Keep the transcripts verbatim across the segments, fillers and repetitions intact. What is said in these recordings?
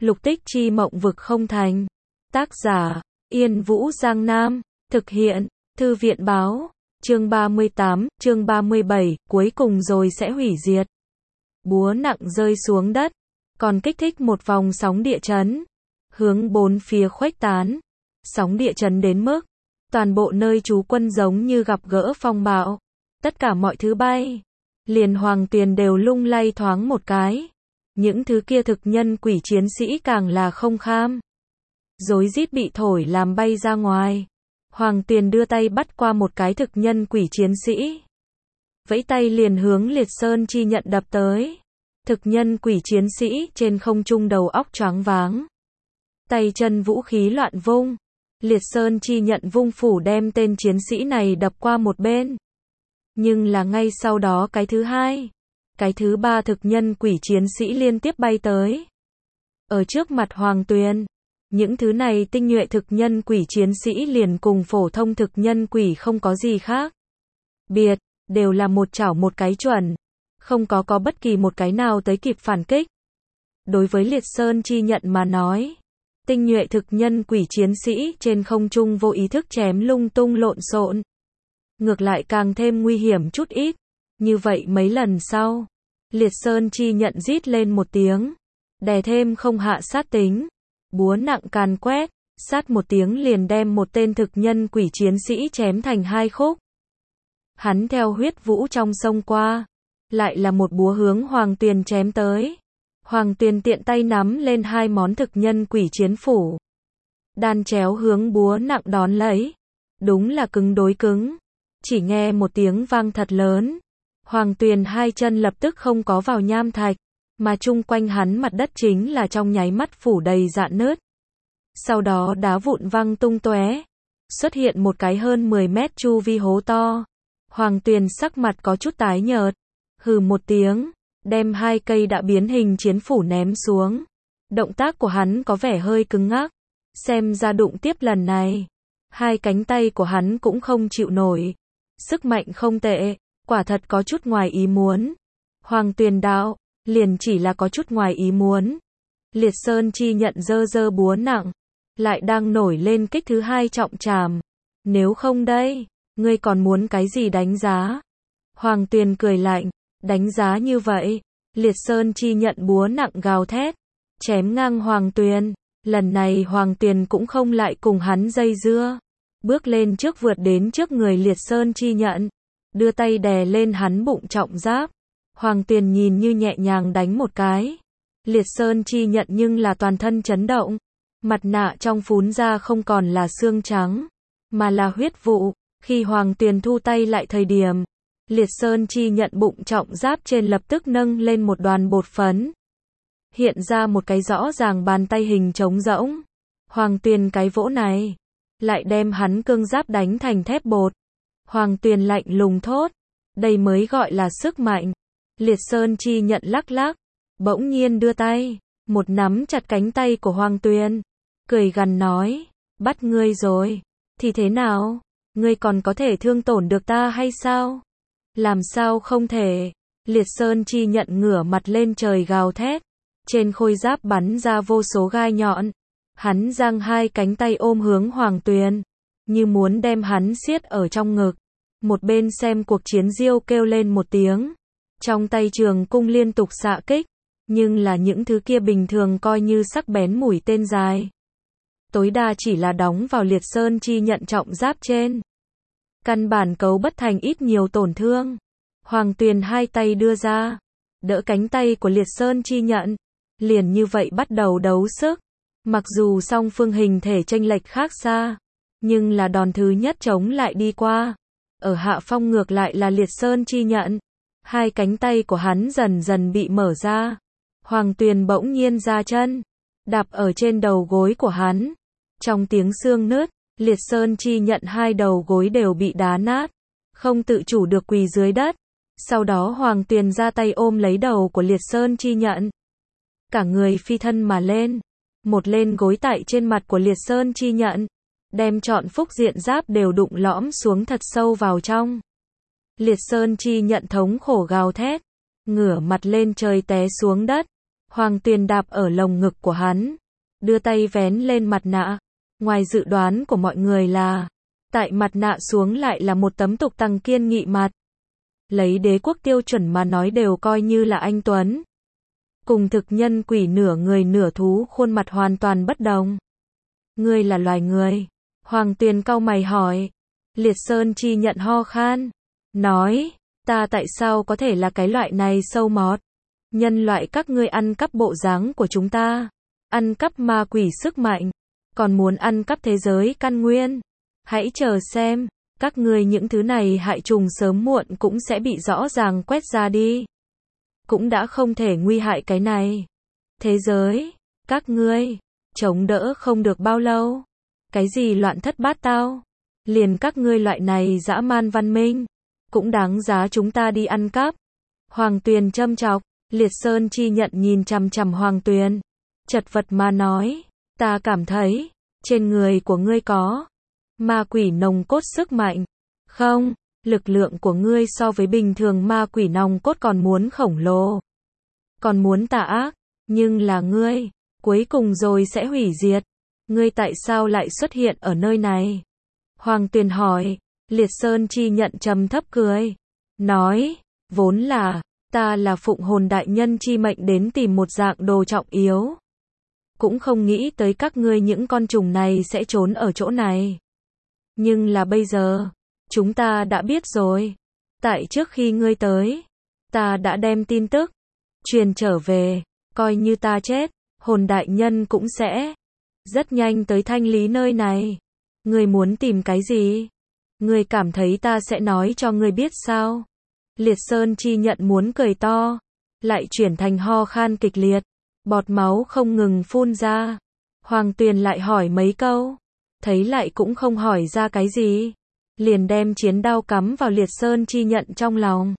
Lục tích chi mộng vực không thành. Tác giả, Yên Vũ Giang Nam. Thực hiện, Thư viện báo. Chương ba mươi tám, chương ba mươi bảy, cuối cùng rồi sẽ hủy diệt. Búa nặng rơi xuống đất, còn kích thích một vòng sóng địa chấn, hướng bốn phía khuếch tán. Sóng địa chấn đến mức, toàn bộ nơi trú quân giống như gặp gỡ phong bạo. Tất cả mọi thứ bay, liền hoàng tuyền đều lung lay thoáng một cái. Những thứ kia thực nhân quỷ chiến sĩ càng là không kham. Rối rít bị thổi làm bay ra ngoài. Hoàng tuyền đưa tay bắt qua một cái thực nhân quỷ chiến sĩ. Vẫy tay liền hướng Liệt Sơn chi nhận đập tới. Thực nhân quỷ chiến sĩ trên không trung đầu óc choáng váng. Tay chân vũ khí loạn vung. Liệt Sơn chi nhận vung phủ đem tên chiến sĩ này đập qua một bên. Nhưng là ngay sau đó cái thứ hai, cái thứ ba thực nhân quỷ chiến sĩ liên tiếp bay tới. Ở trước mặt Hoàng Tuyền, những thứ này tinh nhuệ thực nhân quỷ chiến sĩ liền cùng phổ thông thực nhân quỷ không có gì khác biệt, đều là một chảo một cái chuẩn, không có có bất kỳ một cái nào tới kịp phản kích. Đối với Liệt Sơn chi nhận mà nói, tinh nhuệ thực nhân quỷ chiến sĩ trên không trung vô ý thức chém lung tung lộn xộn, ngược lại càng thêm nguy hiểm chút ít. Như vậy mấy lần sau, Liệt Sơn chi nhận rít lên một tiếng, đè thêm không hạ sát tính, búa nặng càn quét, sát một tiếng liền đem một tên thực nhân quỷ chiến sĩ chém thành hai khúc. Hắn theo huyết vũ trong sông qua, lại là một búa hướng Hoàng Tuyền chém tới. Hoàng Tuyền tiện tay nắm lên hai món thực nhân quỷ chiến phủ, đan chéo hướng búa nặng đón lấy. Đúng là cứng đối cứng, chỉ nghe một tiếng vang thật lớn. Hoàng Tuyền hai chân lập tức không có vào nham thạch, mà chung quanh hắn mặt đất chính là trong nháy mắt phủ đầy rạn nứt. Sau đó đá vụn văng tung tóe, xuất hiện một cái hơn mười mét chu vi hố to. Hoàng Tuyền sắc mặt có chút tái nhợt, hừ một tiếng, đem hai cây đã biến hình chiến phủ ném xuống. Động tác của hắn có vẻ hơi cứng ngắc, xem ra đụng tiếp lần này, hai cánh tay của hắn cũng không chịu nổi. Sức mạnh không tệ, quả thật có chút ngoài ý muốn. Hoàng Tuyền đạo, liền chỉ là có chút ngoài ý muốn. Liệt Sơn chi nhận dơ dơ búa nặng, lại đang nổi lên kích thứ hai trọng trảm. Nếu không đây, ngươi còn muốn cái gì đánh giá? Hoàng Tuyền cười lạnh, đánh giá như vậy. Liệt Sơn chi nhận búa nặng gào thét, chém ngang Hoàng Tuyền. Lần này Hoàng Tuyền cũng không lại cùng hắn dây dưa, bước lên trước vượt đến trước người Liệt Sơn chi nhận, đưa tay đè lên hắn bụng trọng giáp. Hoàng Tuyền nhìn như nhẹ nhàng đánh một cái, Liệt Sơn chi nhận nhưng là toàn thân chấn động, mặt nạ trong phún ra không còn là xương trắng, mà là huyết vụ. Khi Hoàng Tuyền thu tay lại thời điểm, Liệt Sơn chi nhận bụng trọng giáp trên lập tức nâng lên một đoàn bột phấn, hiện ra một cái rõ ràng bàn tay hình trống rỗng. Hoàng Tuyền cái vỗ này, lại đem hắn cương giáp đánh thành thép bột. Hoàng Tuyền lạnh lùng thốt, đây mới gọi là sức mạnh. Liệt Sơn chi nhận lắc lắc, bỗng nhiên đưa tay, một nắm chặt cánh tay của Hoàng Tuyền, cười gằn nói, bắt ngươi rồi, thì thế nào, ngươi còn có thể thương tổn được ta hay sao? Làm sao không thể? Liệt Sơn chi nhận ngửa mặt lên trời gào thét, trên khôi giáp bắn ra vô số gai nhọn. Hắn giang hai cánh tay ôm hướng Hoàng Tuyền, như muốn đem hắn siết ở trong ngực. Một bên xem cuộc chiến Diêu kêu lên một tiếng, trong tay trường cung liên tục xạ kích, nhưng là những thứ kia bình thường coi như sắc bén mũi tên dài, tối đa chỉ là đóng vào Liệt Sơn chi nhận trọng giáp trên, căn bản cấu bất thành ít nhiều tổn thương. Hoàng Tuyền hai tay đưa ra, đỡ cánh tay của Liệt Sơn chi nhận, liền như vậy bắt đầu đấu sức. Mặc dù song phương hình thể chênh lệch khác xa, nhưng là đòn thứ nhất chống lại đi qua. Ở hạ phong ngược lại là Liệt Sơn chi nhận, hai cánh tay của hắn dần dần bị mở ra. Hoàng Tuyền bỗng nhiên ra chân, đạp ở trên đầu gối của hắn. Trong tiếng xương nứt, Liệt Sơn chi nhận hai đầu gối đều bị đá nát, không tự chủ được quỳ dưới đất. Sau đó Hoàng Tuyền ra tay ôm lấy đầu của Liệt Sơn chi nhận, cả người phi thân mà lên, một lên gối tại trên mặt của Liệt Sơn chi nhận, đem trọn phúc diện giáp đều đụng lõm xuống thật sâu vào trong. Liệt Sơn chi nhận thống khổ gào thét, ngửa mặt lên trời té xuống đất. Hoàng Tuyền đạp ở lồng ngực của hắn, đưa tay vén lên mặt nạ. Ngoài dự đoán của mọi người là, tại mặt nạ xuống lại là một tấm tục tằng kiên nghị mặt. Lấy đế quốc tiêu chuẩn mà nói đều coi như là anh tuấn. Cùng thực nhân quỷ nửa người nửa thú khuôn mặt hoàn toàn bất đồng. Ngươi là loài người? Hoàng Tuyền cau mày hỏi. Liệt Sơn Chi Nhận ho khan, nói, ta tại sao có thể là cái loại này sâu mọt? Nhân loại các ngươi ăn cắp bộ dáng của chúng ta, ăn cắp ma quỷ sức mạnh, còn muốn ăn cắp thế giới căn nguyên. Hãy chờ xem, các ngươi những thứ này hại trùng sớm muộn cũng sẽ bị rõ ràng quét ra đi. Cũng đã không thể nguy hại cái này. Thế giới, các ngươi, chống đỡ không được bao lâu. Cái gì loạn thất bát tao? Liền các ngươi loại này dã man văn minh, cũng đáng giá chúng ta đi ăn cắp. Hoàng Tuyền châm chọc, Liệt Sơn Chi Nhận nhìn chằm chằm Hoàng Tuyền, chật vật mà nói, ta cảm thấy, trên người của ngươi có ma quỷ nồng cốt sức mạnh. Không, lực lượng của ngươi so với bình thường ma quỷ nòng cốt còn muốn khổng lồ, còn muốn tà ác, nhưng là ngươi, cuối cùng rồi sẽ hủy diệt. Ngươi tại sao lại xuất hiện ở nơi này? Hoàng Tuyền hỏi. Liệt Sơn Chi Nhận trầm thấp cười, nói, vốn là, ta là phụng hồn đại nhân chi mệnh đến tìm một dạng đồ trọng yếu. Cũng không nghĩ tới các ngươi những con trùng này sẽ trốn ở chỗ này. Nhưng là bây giờ, chúng ta đã biết rồi. Tại trước khi ngươi tới, ta đã đem tin tức truyền trở về, coi như ta chết, hồn đại nhân cũng sẽ rất nhanh tới thanh lý nơi này. Ngươi muốn tìm cái gì? Ngươi cảm thấy ta sẽ nói cho ngươi biết sao? Liệt Sơn Chi Nhận muốn cười to, lại chuyển thành ho khan kịch liệt, bọt máu không ngừng phun ra. Hoàng Tuyền lại hỏi mấy câu, thấy lại cũng không hỏi ra cái gì, liền đem chiến đao cắm vào Liệt Sơn Chi Nhận trong lòng.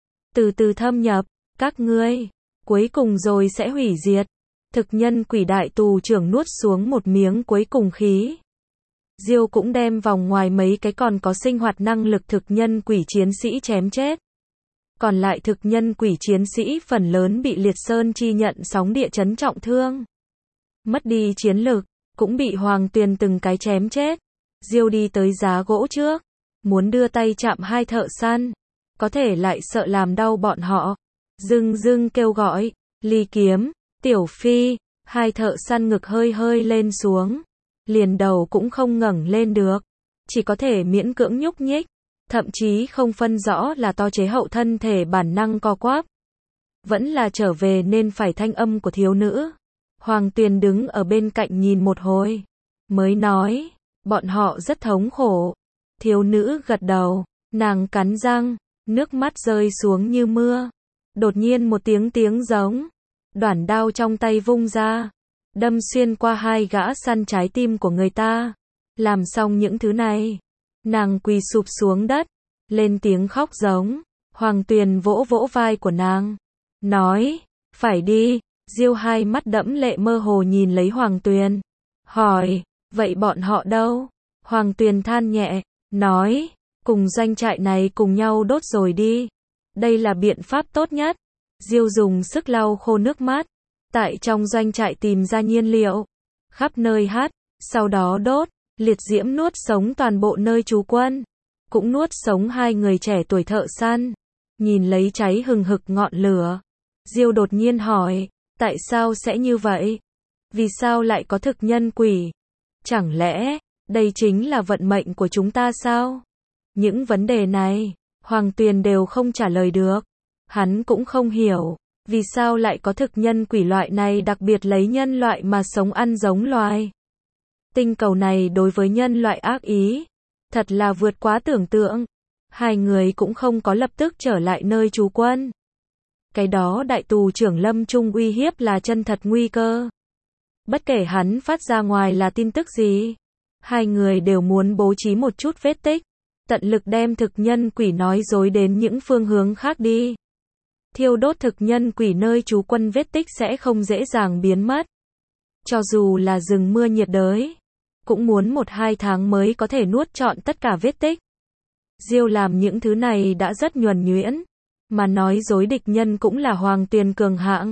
Từ từ thâm nhập, các ngươi, cuối cùng rồi sẽ hủy diệt. Thực nhân quỷ đại tù trưởng nuốt xuống một miếng cuối cùng khí. Diêu cũng đem vòng ngoài mấy cái còn có sinh hoạt năng lực thực nhân quỷ chiến sĩ chém chết. Còn lại thực nhân quỷ chiến sĩ phần lớn bị Liệt Sơn Chi Nhận sóng địa chấn trọng thương. Mất đi chiến lực, cũng bị Hoàng Tuyền từng cái chém chết. Diêu đi tới giá gỗ trước, muốn đưa tay chạm hai thợ săn, có thể lại sợ làm đau bọn họ. Dưng dưng kêu gọi, Ly Kiếm, Tiểu Phi, hai thợ săn ngực hơi hơi lên xuống. Liền đầu cũng không ngẩng lên được, chỉ có thể miễn cưỡng nhúc nhích, thậm chí không phân rõ là to chế hậu thân thể bản năng co quắp. Vẫn là trở về nên phải thanh âm của thiếu nữ. Hoàng Tuyền đứng ở bên cạnh nhìn một hồi, mới nói, bọn họ rất thống khổ. Thiếu nữ gật đầu, nàng cắn răng, nước mắt rơi xuống như mưa. Đột nhiên một tiếng tiếng giống, đoản đao trong tay vung ra, đâm xuyên qua hai gã săn trái tim của người ta. Làm xong những thứ này, nàng quỳ sụp xuống đất, lên tiếng khóc giống. Hoàng Tuyền vỗ vỗ vai của nàng, nói, phải đi. Diêu hai mắt đẫm lệ mơ hồ nhìn lấy Hoàng Tuyền, hỏi, vậy bọn họ đâu? Hoàng Tuyền than nhẹ, nói, cùng doanh trại này cùng nhau đốt rồi đi. Đây là biện pháp tốt nhất. Diêu dùng sức lau khô nước mắt, tại trong doanh trại tìm ra nhiên liệu, khắp nơi hắt, sau đó đốt. Liệt diễm nuốt sống toàn bộ nơi trú quân, cũng nuốt sống hai người trẻ tuổi thợ săn. Nhìn lấy cháy hừng hực ngọn lửa, Diêu đột nhiên hỏi, tại sao sẽ như vậy? Vì sao lại có thực nhân quỷ? Chẳng lẽ, đây chính là vận mệnh của chúng ta sao? Những vấn đề này, Hoàng Tuyền đều không trả lời được. Hắn cũng không hiểu, vì sao lại có thực nhân quỷ loại này đặc biệt lấy nhân loại mà sống ăn giống loài. Tinh cầu này đối với nhân loại ác ý, thật là vượt quá tưởng tượng. Hai người cũng không có lập tức trở lại nơi trú quân. Cái đó đại tù trưởng Lâm Trung uy hiếp là chân thật nguy cơ. Bất kể hắn phát ra ngoài là tin tức gì, hai người đều muốn bố trí một chút vết tích, tận lực đem thực nhân quỷ nói dối đến những phương hướng khác đi. Thiêu đốt thực nhân quỷ nơi trú quân vết tích sẽ không dễ dàng biến mất. Cho dù là rừng mưa nhiệt đới, cũng muốn một hai tháng mới có thể nuốt trọn tất cả vết tích. Diêu làm những thứ này đã rất nhuần nhuyễn, mà nói dối địch nhân cũng là Hoàng Tuyền cường hạng.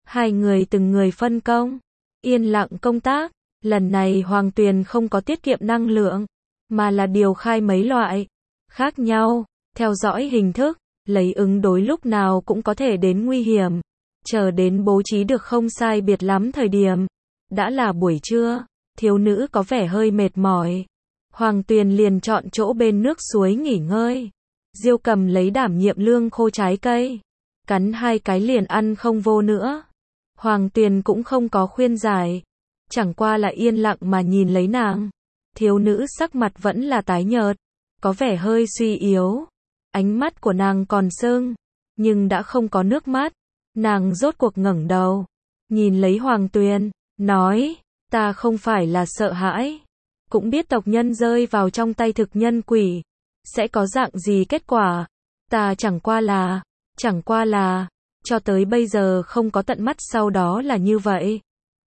Hai người từng người phân công, yên lặng công tác. Lần này Hoàng Tuyền không có tiết kiệm năng lượng, mà là điều khai mấy loại khác nhau, theo dõi hình thức, lấy ứng đối lúc nào cũng có thể đến nguy hiểm. Chờ đến bố trí được không sai biệt lắm thời điểm, đã là buổi trưa, thiếu nữ có vẻ hơi mệt mỏi. Hoàng Tuyền liền chọn chỗ bên nước suối nghỉ ngơi. Diêu Cầm lấy đảm nhiệm lương khô trái cây, cắn hai cái liền ăn không vô nữa. Hoàng Tuyền cũng không có khuyên giải, chẳng qua là yên lặng mà nhìn lấy nàng. Thiếu nữ sắc mặt vẫn là tái nhợt, có vẻ hơi suy yếu. Ánh mắt của nàng còn sưng, nhưng đã không có nước mắt. Nàng rốt cuộc ngẩng đầu, nhìn lấy Hoàng Tuyền, nói, ta không phải là sợ hãi, cũng biết tộc nhân rơi vào trong tay thực nhân quỷ, sẽ có dạng gì kết quả. Ta chẳng qua là, chẳng qua là, cho tới bây giờ không có tận mắt sau đó là như vậy.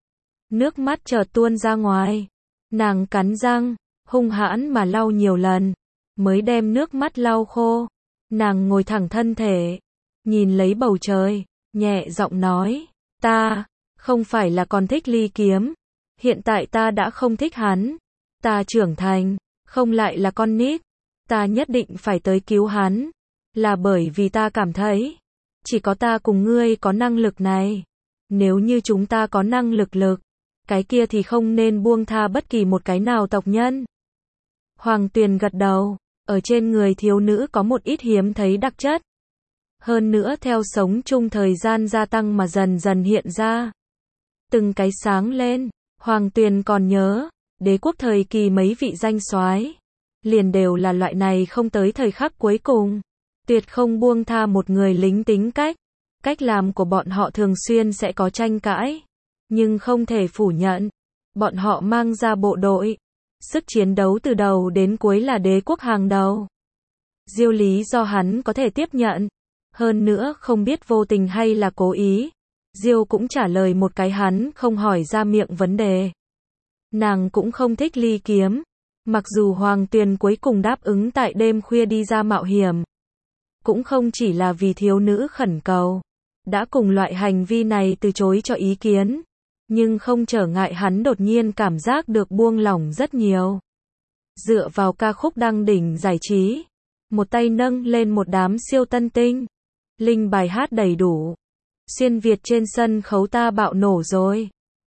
Nước mắt chợt tuôn ra ngoài, nàng cắn răng, hung hãn mà lau nhiều lần, mới đem nước mắt lau khô. Nàng ngồi thẳng thân thể, nhìn lấy bầu trời, nhẹ giọng nói, ta, không phải là còn thích Ly Kiếm, hiện tại ta đã không thích hắn, ta trưởng thành, không lại là con nít, ta nhất định phải tới cứu hắn, là bởi vì ta cảm thấy, chỉ có ta cùng ngươi có năng lực này, nếu như chúng ta có năng lực lực, cái kia thì không nên buông tha bất kỳ một cái nào tộc nhân. Hoàng Tuyền gật đầu, ở trên người thiếu nữ có một ít hiếm thấy đặc chất. Hơn nữa theo sống chung thời gian gia tăng mà dần dần hiện ra. Từng cái sáng lên, Hoàng Tuyền còn nhớ, đế quốc thời kỳ mấy vị danh soái, liền đều là loại này không tới thời khắc cuối cùng, tuyệt không buông tha một người lính tính cách. Cách làm của bọn họ thường xuyên sẽ có tranh cãi, nhưng không thể phủ nhận, bọn họ mang ra bộ đội, sức chiến đấu từ đầu đến cuối là đế quốc hàng đầu. Diêu lý do hắn có thể tiếp nhận, hơn nữa không biết vô tình hay là cố ý, Diêu cũng trả lời một cái hắn không hỏi ra miệng vấn đề. Nàng cũng không thích Ly Kiếm, mặc dù Hoàng Tuyền cuối cùng đáp ứng tại đêm khuya đi ra mạo hiểm, cũng không chỉ là vì thiếu nữ khẩn cầu, đã cùng loại hành vi này từ chối cho ý kiến, nhưng không trở ngại hắn đột nhiên cảm giác được buông lỏng rất nhiều. Dựa vào ca khúc đăng đỉnh giải trí, một tay nâng lên một đám siêu tân tinh, linh bài hát đầy đủ, xuyên Việt trên sân khấu ta bạo nổ rồi.